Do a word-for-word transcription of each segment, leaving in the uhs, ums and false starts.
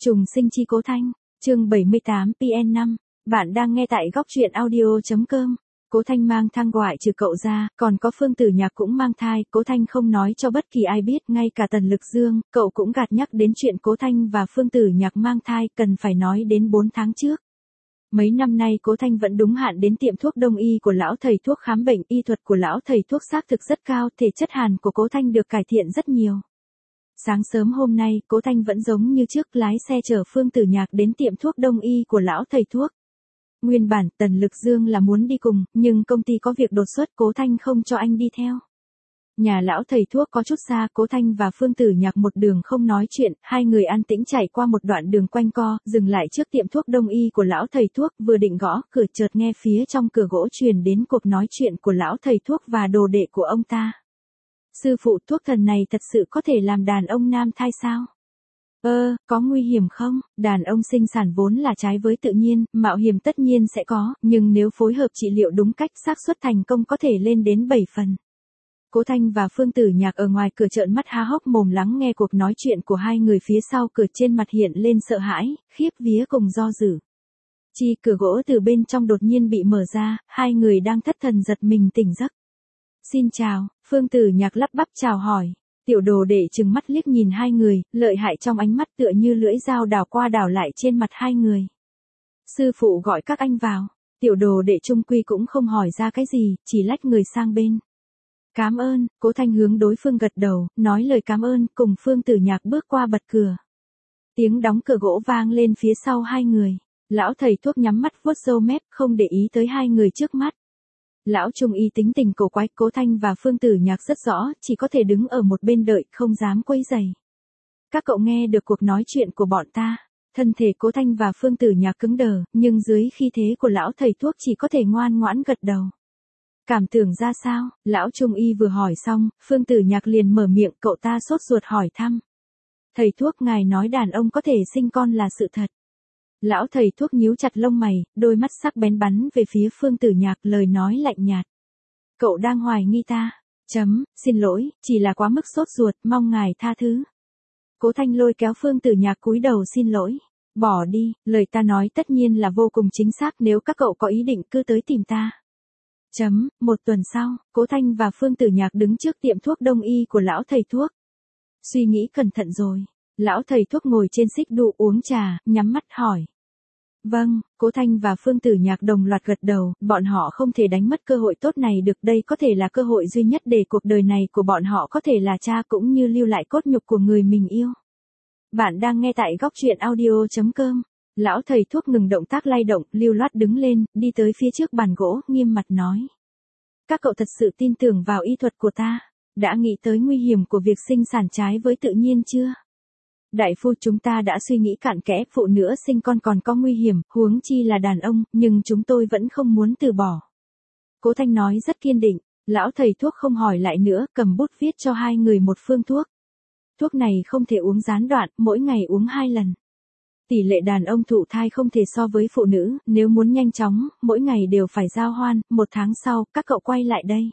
Trùng sinh chi Cố Thanh, chương bảy mươi tám P N năm, bạn đang nghe tại góc truyện audio.com. Cố Thanh mang thai ngoại trừ cậu ra, còn có Phương Tử Nhạc cũng mang thai, Cố Thanh không nói cho bất kỳ ai biết, ngay cả Tần Lực Dương, cậu cũng gạt nhắc đến chuyện Cố Thanh và Phương Tử Nhạc mang thai, cần phải nói đến bốn tháng trước. Mấy năm nay Cố Thanh vẫn đúng hạn đến tiệm thuốc đông y của lão thầy thuốc khám bệnh, y thuật của lão thầy thuốc xác thực rất cao, thể chất hàn của Cố Thanh được cải thiện rất nhiều. Sáng sớm hôm nay, Cố Thanh vẫn giống như trước lái xe chở Phương Tử Nhạc đến tiệm thuốc đông y của lão thầy thuốc. Nguyên bản Tần Lực Dương là muốn đi cùng, nhưng công ty có việc đột xuất, Cố Thanh không cho anh đi theo. Nhà lão thầy thuốc có chút xa, Cố Thanh và Phương Tử Nhạc một đường không nói chuyện, hai người an tĩnh chạy qua một đoạn đường quanh co, dừng lại trước tiệm thuốc đông y của lão thầy thuốc, vừa định gõ cửa chợt nghe phía trong cửa gỗ truyền đến cuộc nói chuyện của lão thầy thuốc và đồ đệ của ông ta. Sư phụ, thuốc thần này thật sự có thể làm đàn ông nam thai sao? Ơ, có nguy hiểm không? Đàn ông sinh sản vốn là trái với tự nhiên, mạo hiểm tất nhiên sẽ có, nhưng nếu phối hợp trị liệu đúng cách, xác suất thành công có thể lên đến bảy phần. Cố Thanh và Phương Tử Nhạc ở ngoài cửa trợn mắt há hốc mồm lắng nghe cuộc nói chuyện của hai người, phía sau cửa trên mặt hiện lên sợ hãi, khiếp vía cùng do dự. Chi, cửa gỗ từ bên trong đột nhiên bị mở ra, hai người đang thất thần giật mình tỉnh giấc. Xin chào, Phương Tử Nhạc lắp bắp chào hỏi. Tiểu đồ đệ trừng mắt liếc nhìn hai người, lợi hại trong ánh mắt tựa như lưỡi dao đảo qua đảo lại trên mặt hai người. Sư phụ gọi các anh vào. Tiểu đồ đệ trung quy cũng không hỏi ra cái gì, chỉ lách người sang bên. Cám ơn, Cố Thanh hướng đối phương gật đầu, nói lời cám ơn, cùng Phương Tử Nhạc bước qua bật cửa. Tiếng đóng cửa gỗ vang lên phía sau hai người. Lão thầy thuốc nhắm mắt vuốt râu mép, không để ý tới hai người trước mắt. Lão trung y tính tình cổ quái, Cố Thanh và Phương Tử Nhạc rất rõ, chỉ có thể đứng ở một bên đợi, không dám quấy rầy. Các cậu nghe được cuộc nói chuyện của bọn ta. Thân thể Cố Thanh và Phương Tử Nhạc cứng đờ, nhưng dưới khí thế của lão thầy thuốc chỉ có thể ngoan ngoãn gật đầu. Cảm tưởng ra sao? Lão trung y vừa hỏi xong, Phương Tử Nhạc liền mở miệng, cậu ta sốt ruột hỏi thăm. Thầy thuốc, ngài nói đàn ông có thể sinh con là sự thật. Lão thầy thuốc nhíu chặt lông mày, đôi mắt sắc bén bắn về phía Phương Tử Nhạc, lời nói lạnh nhạt. Cậu đang hoài nghi ta. Chấm, xin lỗi, chỉ là quá mức sốt ruột, mong ngài tha thứ. Cố Thanh lôi kéo Phương Tử Nhạc cúi đầu xin lỗi. Bỏ đi, lời ta nói tất nhiên là vô cùng chính xác, nếu các cậu có ý định cứ tới tìm ta. Chấm, một tuần sau, Cố Thanh và Phương Tử Nhạc đứng trước tiệm thuốc đông y của lão thầy thuốc. Suy nghĩ cẩn thận rồi. Lão thầy thuốc ngồi trên xích đu uống trà, nhắm mắt hỏi. Vâng, Cố Thanh và Phương Tử Nhạc đồng loạt gật đầu, bọn họ không thể đánh mất cơ hội tốt này được, đây có thể là cơ hội duy nhất để cuộc đời này của bọn họ có thể là cha cũng như lưu lại cốt nhục của người mình yêu. Bạn đang nghe tại góc truyện audio.com. Lão thầy thuốc ngừng động tác lay động, lưu loát đứng lên, đi tới phía trước bàn gỗ, nghiêm mặt nói. Các cậu thật sự tin tưởng vào y thuật của ta, đã nghĩ tới nguy hiểm của việc sinh sản trái với tự nhiên chưa? Đại phu, chúng ta đã suy nghĩ cặn kẽ, phụ nữ sinh con còn có nguy hiểm, huống chi là đàn ông, nhưng chúng tôi vẫn không muốn từ bỏ. Cố Thanh nói rất kiên định, lão thầy thuốc không hỏi lại nữa, cầm bút viết cho hai người một phương thuốc. Thuốc này không thể uống gián đoạn, mỗi ngày uống hai lần. Tỷ lệ đàn ông thụ thai không thể so với phụ nữ, nếu muốn nhanh chóng, mỗi ngày đều phải giao hoan, một tháng sau, các cậu quay lại đây.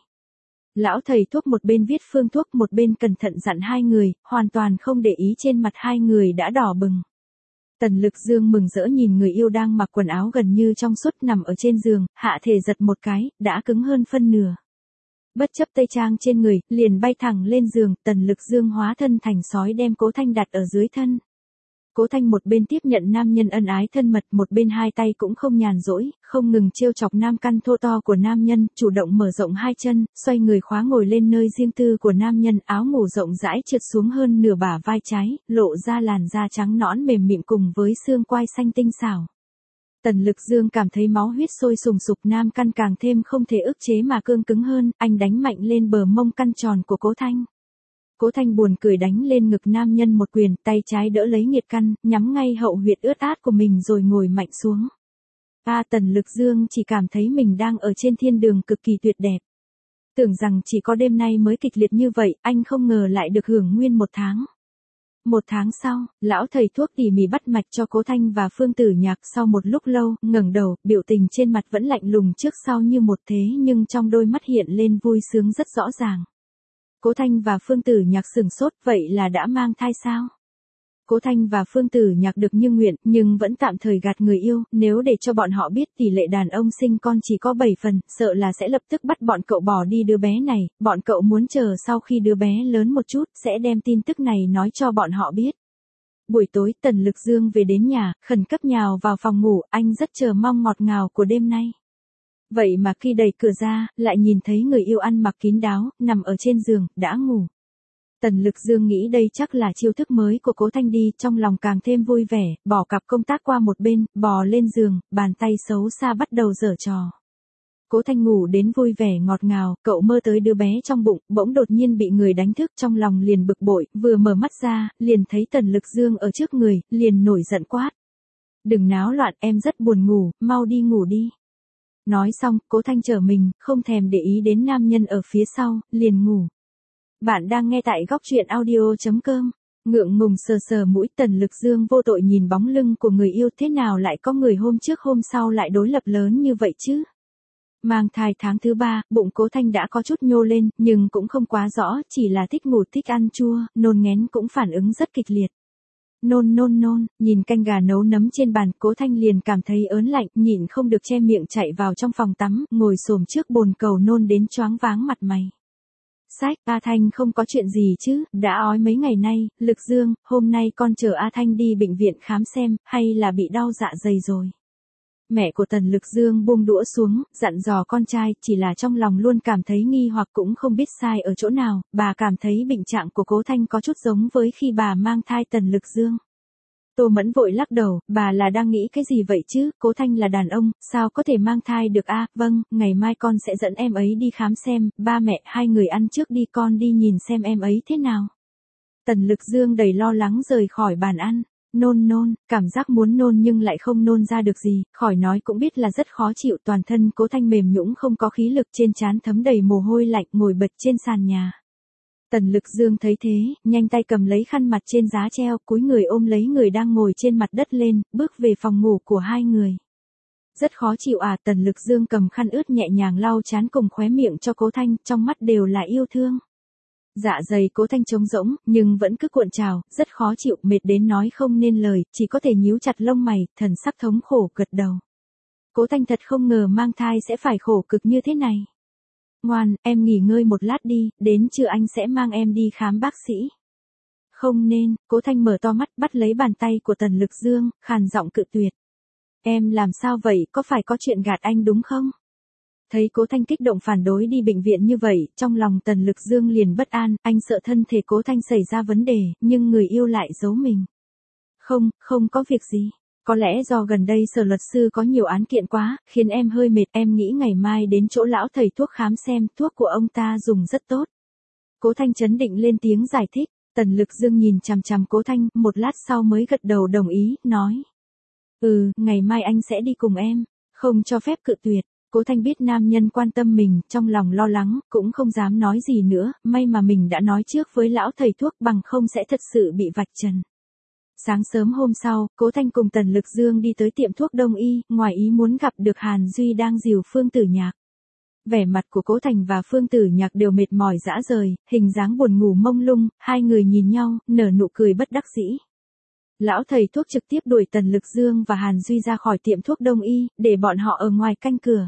Lão thầy thuốc một bên viết phương thuốc một bên cẩn thận dặn hai người, hoàn toàn không để ý trên mặt hai người đã đỏ bừng. Tần Lực Dương mừng rỡ nhìn người yêu đang mặc quần áo gần như trong suốt nằm ở trên giường, hạ thể giật một cái, đã cứng hơn phân nửa. Bất chấp tây trang trên người, liền bay thẳng lên giường, Tần Lực Dương hóa thân thành sói đem Cố Thanh đặt ở dưới thân. Cố Thanh một bên tiếp nhận nam nhân ân ái thân mật, một bên hai tay cũng không nhàn rỗi, không ngừng trêu chọc nam căn thô to của nam nhân, chủ động mở rộng hai chân, xoay người khóa ngồi lên nơi riêng tư của nam nhân, áo ngủ rộng rãi trượt xuống hơn nửa bả vai trái, lộ ra làn da trắng nõn mềm mịn cùng với xương quai xanh tinh xảo. Tần Lực Dương cảm thấy máu huyết sôi sùng sục, nam căn càng thêm không thể ức chế mà cương cứng hơn, anh đánh mạnh lên bờ mông căn tròn của Cố Thanh. Cố Thanh buồn cười đánh lên ngực nam nhân một quyền, tay trái đỡ lấy nghiệt căn, nhắm ngay hậu huyệt ướt át của mình rồi ngồi mạnh xuống. A Tần Lực Dương chỉ cảm thấy mình đang ở trên thiên đường cực kỳ tuyệt đẹp. Tưởng rằng chỉ có đêm nay mới kịch liệt như vậy, anh không ngờ lại được hưởng nguyên một tháng. Một tháng sau, lão thầy thuốc tỉ mỉ bắt mạch cho Cố Thanh và Phương Tử Nhạc, sau một lúc lâu, ngẩng đầu, biểu tình trên mặt vẫn lạnh lùng trước sau như một thế, nhưng trong đôi mắt hiện lên vui sướng rất rõ ràng. Cố Thanh và Phương Tử Nhạc sửng sốt, vậy là đã mang thai sao? Cố Thanh và Phương Tử Nhạc được như nguyện, nhưng vẫn tạm thời gạt người yêu, nếu để cho bọn họ biết tỷ lệ đàn ông sinh con chỉ có bảy phần, sợ là sẽ lập tức bắt bọn cậu bỏ đi đứa bé này, bọn cậu muốn chờ sau khi đứa bé lớn một chút, sẽ đem tin tức này nói cho bọn họ biết. Buổi tối, Tần Lực Dương về đến nhà, khẩn cấp nhào vào phòng ngủ, anh rất chờ mong ngọt ngào của đêm nay. Vậy mà khi đẩy cửa ra, lại nhìn thấy người yêu ăn mặc kín đáo, nằm ở trên giường, đã ngủ. Tần Lực Dương nghĩ đây chắc là chiêu thức mới của Cố Thanh đi, trong lòng càng thêm vui vẻ, bỏ cặp công tác qua một bên, bò lên giường, bàn tay xấu xa bắt đầu giở trò. Cố Thanh ngủ đến vui vẻ ngọt ngào, cậu mơ tới đứa bé trong bụng, bỗng đột nhiên bị người đánh thức, trong lòng liền bực bội, vừa mở mắt ra, liền thấy Tần Lực Dương ở trước người, liền nổi giận quát. Đừng náo loạn, em rất buồn ngủ, mau đi ngủ đi. Nói xong, Cố Thanh trở mình, không thèm để ý đến nam nhân ở phía sau, liền ngủ. Bạn đang nghe tại góc truyện audio chấm com. Ngượng ngùng sờ sờ mũi, Tần Lực Dương vô tội nhìn bóng lưng của người yêu, thế nào lại có người hôm trước hôm sau lại đối lập lớn như vậy chứ? Mang thai tháng thứ ba, bụng Cố Thanh đã có chút nhô lên, nhưng cũng không quá rõ, chỉ là thích ngủ thích ăn chua, nôn nghén cũng phản ứng rất kịch liệt. Nôn nôn nôn, nhìn canh gà nấu nấm trên bàn, Cố Thanh liền cảm thấy ớn lạnh, nhịn không được che miệng chạy vào trong phòng tắm, ngồi xổm trước bồn cầu nôn đến choáng váng mặt mày. Sách, A Thanh không có chuyện gì chứ, đã ói mấy ngày nay, Lực Dương, hôm nay con chờ A Thanh đi bệnh viện khám xem, hay là bị đau dạ dày rồi. Mẹ của Tần Lực Dương buông đũa xuống, dặn dò con trai, chỉ là trong lòng luôn cảm thấy nghi hoặc cũng không biết sai ở chỗ nào, bà cảm thấy bệnh trạng của Cố Thanh có chút giống với khi bà mang thai Tần Lực Dương. Tô Mẫn vội lắc đầu, bà là đang nghĩ cái gì vậy chứ, Cố Thanh là đàn ông, sao có thể mang thai được a? À, vâng, ngày mai con sẽ dẫn em ấy đi khám xem, ba mẹ hai người ăn trước đi, con đi nhìn xem em ấy thế nào. Tần Lực Dương đầy lo lắng rời khỏi bàn ăn. Nôn nôn, cảm giác muốn nôn nhưng lại không nôn ra được gì, khỏi nói cũng biết là rất khó chịu, toàn thân Cố Thanh mềm nhũn không có khí lực, trên trán thấm đầy mồ hôi lạnh, ngồi bật trên sàn nhà. Tần Lực Dương thấy thế, nhanh tay cầm lấy khăn mặt trên giá treo, cúi người ôm lấy người đang ngồi trên mặt đất lên, bước về phòng ngủ của hai người. Rất khó chịu à, Tần Lực Dương cầm khăn ướt nhẹ nhàng lau trán cùng khóe miệng cho Cố Thanh, trong mắt đều là yêu thương. Dạ dày Cố Thanh trống rỗng, nhưng vẫn cứ cuộn trào, rất khó chịu, mệt đến nói không nên lời, chỉ có thể nhíu chặt lông mày, thần sắc thống khổ gật đầu. Cố Thanh thật không ngờ mang thai sẽ phải khổ cực như thế này. Ngoan, em nghỉ ngơi một lát đi, đến trưa anh sẽ mang em đi khám bác sĩ. Không nên, Cố Thanh mở to mắt, bắt lấy bàn tay của Tần Lực Dương, khàn giọng cự tuyệt. Em làm sao vậy, có phải có chuyện gạt anh đúng không? Thấy Cố Thanh kích động phản đối đi bệnh viện như vậy, trong lòng Tần Lực Dương liền bất an, anh sợ thân thể Cố Thanh xảy ra vấn đề, nhưng người yêu lại giấu mình. Không, không có việc gì. Có lẽ do gần đây sở luật sư có nhiều án kiện quá, khiến em hơi mệt, em nghĩ ngày mai đến chỗ lão thầy thuốc khám xem, thuốc của ông ta dùng rất tốt. Cố Thanh chấn định lên tiếng giải thích, Tần Lực Dương nhìn chằm chằm Cố Thanh, một lát sau mới gật đầu đồng ý, nói. Ừ, ngày mai anh sẽ đi cùng em, không cho phép cự tuyệt. Cố Thanh biết nam nhân quan tâm mình, trong lòng lo lắng, cũng không dám nói gì nữa, may mà mình đã nói trước với lão thầy thuốc, bằng không sẽ thật sự bị vạch trần. Sáng sớm hôm sau, Cố Thanh cùng Tần Lực Dương đi tới tiệm thuốc đông y, ngoài ý muốn gặp được Hàn Duy đang dìu Phương Tử Nhạc. Vẻ mặt của Cố Thành và Phương Tử Nhạc đều mệt mỏi rã rời, hình dáng buồn ngủ mông lung, hai người nhìn nhau, nở nụ cười bất đắc dĩ. Lão thầy thuốc trực tiếp đuổi Tần Lực Dương và Hàn Duy ra khỏi tiệm thuốc đông y, để bọn họ ở ngoài canh cửa.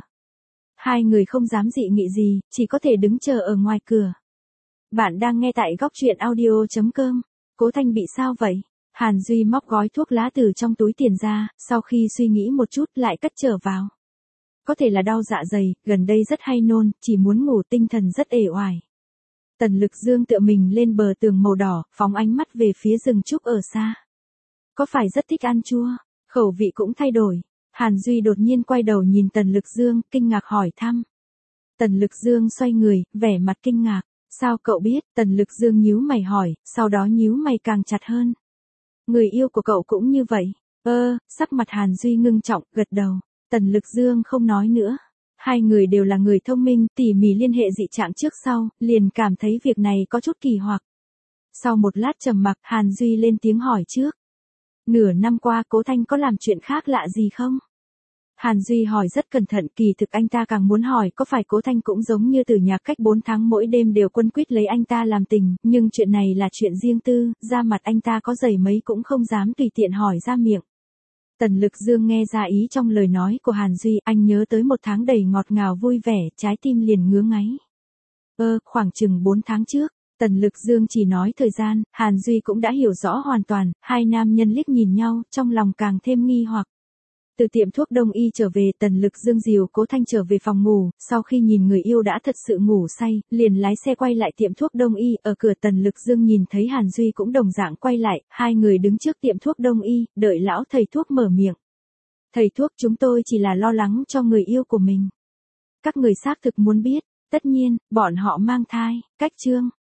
Hai người không dám dị nghị gì, chỉ có thể đứng chờ ở ngoài cửa. Bạn đang nghe tại góc truyện audio chấm com. Cố Thanh bị sao vậy? Hàn Duy móc gói thuốc lá từ trong túi tiền ra, sau khi suy nghĩ một chút lại cất trở vào. Có thể là đau dạ dày, gần đây rất hay nôn, chỉ muốn ngủ, tinh thần rất uể oải. Tần Lực Dương tựa mình lên bờ tường màu đỏ, phóng ánh mắt về phía rừng trúc ở xa. Có phải rất thích ăn chua? Khẩu vị cũng thay đổi. Hàn Duy đột nhiên quay đầu nhìn Tần Lực Dương, kinh ngạc hỏi thăm. Tần Lực Dương xoay người, vẻ mặt kinh ngạc. Sao cậu biết? Tần Lực Dương nhíu mày hỏi, sau đó nhíu mày càng chặt hơn. Người yêu của cậu cũng như vậy. Ơ, sắc mặt Hàn Duy ngưng trọng, gật đầu. Tần Lực Dương không nói nữa. Hai người đều là người thông minh, tỉ mỉ liên hệ dị trạng trước sau, liền cảm thấy việc này có chút kỳ hoặc. Sau một lát trầm mặc, Hàn Duy lên tiếng hỏi trước. Nửa năm qua Cố Thanh có làm chuyện khác lạ gì không? Hàn Duy hỏi rất cẩn thận, kỳ thực anh ta càng muốn hỏi có phải Cố Thanh cũng giống như Tử Nhạc cách bốn tháng mỗi đêm đều quân quyết lấy anh ta làm tình, nhưng chuyện này là chuyện riêng tư, da mặt anh ta có dày mấy cũng không dám tùy tiện hỏi ra miệng. Tần Lực Dương nghe ra ý trong lời nói của Hàn Duy, anh nhớ tới một tháng đầy ngọt ngào vui vẻ, trái tim liền ngứa ngáy. Ơ, khoảng chừng bốn tháng trước. Tần Lực Dương chỉ nói thời gian, Hàn Duy cũng đã hiểu rõ hoàn toàn, hai nam nhân liếc nhìn nhau, trong lòng càng thêm nghi hoặc. Từ tiệm thuốc đông y trở về, Tần Lực Dương dìu Cố Thanh trở về phòng ngủ, sau khi nhìn người yêu đã thật sự ngủ say, liền lái xe quay lại tiệm thuốc đông y, ở cửa Tần Lực Dương nhìn thấy Hàn Duy cũng đồng dạng quay lại, hai người đứng trước tiệm thuốc đông y, đợi lão thầy thuốc mở miệng. Thầy thuốc, chúng tôi chỉ là lo lắng cho người yêu của mình. Các người xác thực muốn biết, tất nhiên, bọn họ mang thai, cách chương.